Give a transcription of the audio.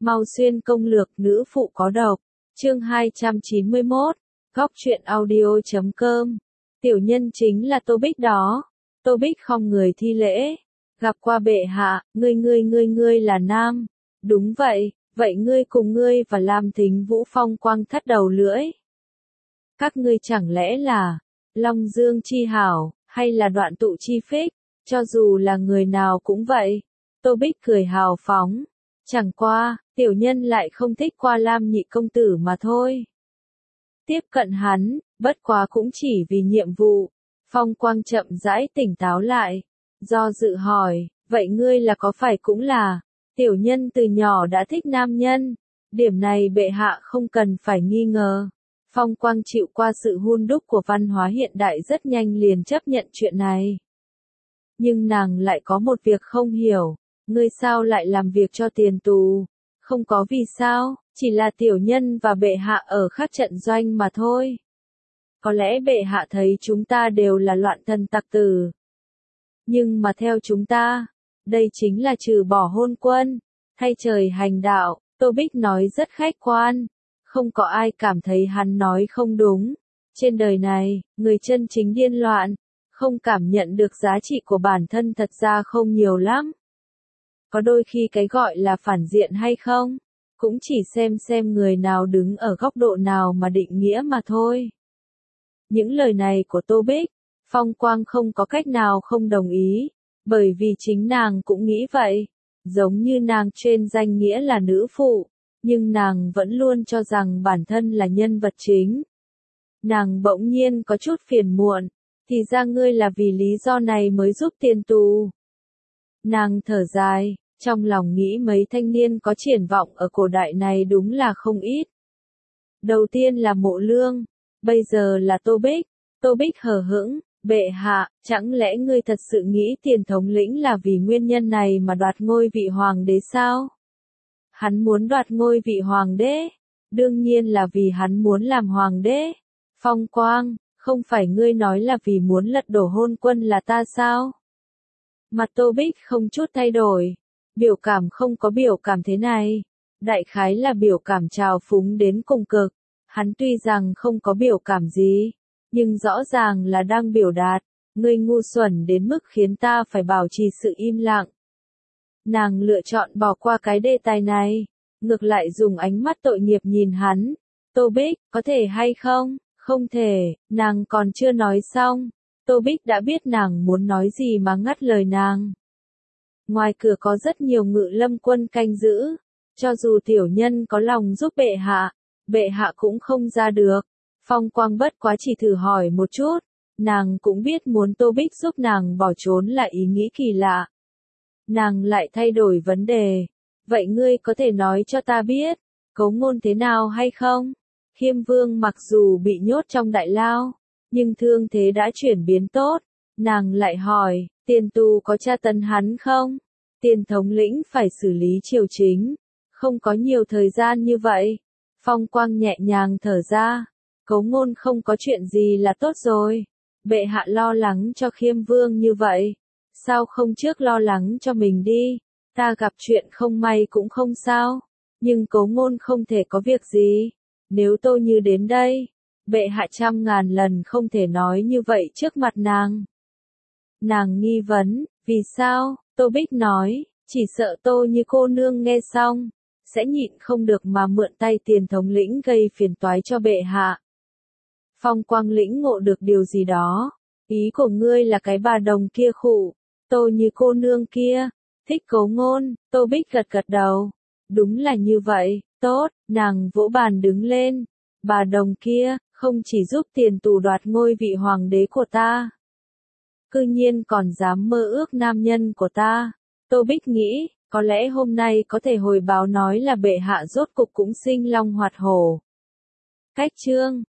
Mau xuyên công lược nữ phụ có độc. Chương 291. Góc truyện audio.com. Tiểu nhân chính là Tô Bích đó. Tô Bích không người thi lễ. Gặp qua bệ hạ, ngươi là nam. Đúng vậy, vậy ngươi cùng ngươi và Lam Thính Vũ Phong Quang thắt đầu lưỡi. Các ngươi chẳng lẽ là Long Dương Chi Hảo, hay là Đoạn Tụ Chi Phích, cho dù là người nào cũng vậy. Tô Bích cười hào phóng. Chẳng qua, tiểu nhân lại không thích qua Lam nhị công tử mà thôi. Tiếp cận hắn, bất quá cũng chỉ vì nhiệm vụ. Phong Quang chậm rãi tỉnh táo lại. Do dự hỏi, vậy ngươi là có phải cũng là, tiểu nhân từ nhỏ đã thích nam nhân. Điểm này bệ hạ không cần phải nghi ngờ. Phong Quang chịu qua sự hun đúc của văn hóa hiện đại rất nhanh liền chấp nhận chuyện này. Nhưng nàng lại có một việc không hiểu. Ngươi sao lại làm việc cho tiền tù? Không có vì sao, chỉ là tiểu nhân và bệ hạ ở khác trận doanh mà thôi. Có lẽ bệ hạ thấy chúng ta đều là loạn thân tặc tử. Nhưng mà theo chúng ta, đây chính là trừ bỏ hôn quân, thay trời hành đạo. Tô Bích nói rất khách quan. Không có ai cảm thấy hắn nói không đúng. Trên đời này, người chân chính điên loạn, không cảm nhận được giá trị của bản thân thật ra không nhiều lắm. Có đôi khi cái gọi là phản diện hay không, cũng chỉ xem người nào đứng ở góc độ nào mà định nghĩa mà thôi. Những lời này của Tô Bích, Phong Quang không có cách nào không đồng ý, bởi vì chính nàng cũng nghĩ vậy. Giống như nàng trên danh nghĩa là nữ phụ, nhưng nàng vẫn luôn cho rằng bản thân là nhân vật chính. Nàng bỗng nhiên có chút phiền muộn, thì ra ngươi là vì lý do này mới giúp tiền tù. Nàng thở dài, trong lòng nghĩ mấy thanh niên có triển vọng ở cổ đại này đúng là không ít. Đầu tiên là Mộ Lương, bây giờ là Tô Bích. Tô Bích hờ hững, bệ hạ, chẳng lẽ ngươi thật sự nghĩ Tiền thống lĩnh là vì nguyên nhân này mà đoạt ngôi vị hoàng đế sao? Hắn muốn đoạt ngôi vị hoàng đế, đương nhiên là vì hắn muốn làm hoàng đế. Phong Quang, không phải ngươi nói là vì muốn lật đổ hôn quân là ta sao? Mặt Tô Bích không chút thay đổi. Biểu cảm không có biểu cảm thế này. Đại khái là biểu cảm trào phúng đến cùng cực. Hắn tuy rằng không có biểu cảm gì, nhưng rõ ràng là đang biểu đạt. Ngươi ngu xuẩn đến mức khiến ta phải bảo trì sự im lặng. Nàng lựa chọn bỏ qua cái đề tài này. Ngược lại dùng ánh mắt tội nghiệp nhìn hắn. Tô Bích, có thể hay không? Không thể, nàng còn chưa nói xong. Tô Bích đã biết nàng muốn nói gì mà ngắt lời nàng. Ngoài cửa có rất nhiều ngự lâm quân canh giữ. Cho dù tiểu nhân có lòng giúp bệ hạ cũng không ra được. Phong Quang bất quá chỉ thử hỏi một chút. Nàng cũng biết muốn Tô Bích giúp nàng bỏ trốn là ý nghĩ kỳ lạ. Nàng lại thay đổi vấn đề. Vậy ngươi có thể nói cho ta biết, Cấu Ngôn thế nào hay không? Khiêm Vương mặc dù bị nhốt trong đại lao, nhưng thương thế đã chuyển biến tốt. Nàng lại hỏi, tiền tù có tra tấn hắn không? Tiền thống lĩnh phải xử lý triều chính, không có nhiều thời gian như vậy. Phong Quang nhẹ nhàng thở ra, Cấu Ngôn không có chuyện gì là tốt rồi. Bệ hạ lo lắng cho Khiêm Vương như vậy, sao không trước lo lắng cho mình đi? Ta gặp chuyện không may cũng không sao, nhưng Cấu Ngôn không thể có việc gì. Nếu Tô Như đến đây, bệ hạ 100.000 lần không thể nói như vậy trước mặt nàng. Nàng nghi vấn, vì sao? Tô Bích nói, chỉ sợ Tô Như cô nương nghe xong, sẽ nhịn không được mà mượn tay Tiền thống lĩnh gây phiền toái cho bệ hạ. Phong Quang lĩnh ngộ được điều gì đó. Ý của ngươi là cái bà đồng kia khụ, Tô Như cô nương kia, thích Cấu Ngôn. Tô Bích gật gật đầu. Đúng là như vậy, tốt, nàng vỗ bàn đứng lên. Bà đồng kia, không chỉ giúp tiền tù đoạt ngôi vị hoàng đế của ta, cư nhiên còn dám mơ ước nam nhân của ta. Tô Bích nghĩ, có lẽ hôm nay có thể hồi báo nói là bệ hạ rốt cục cũng sinh long hoạt hổ. Cách chương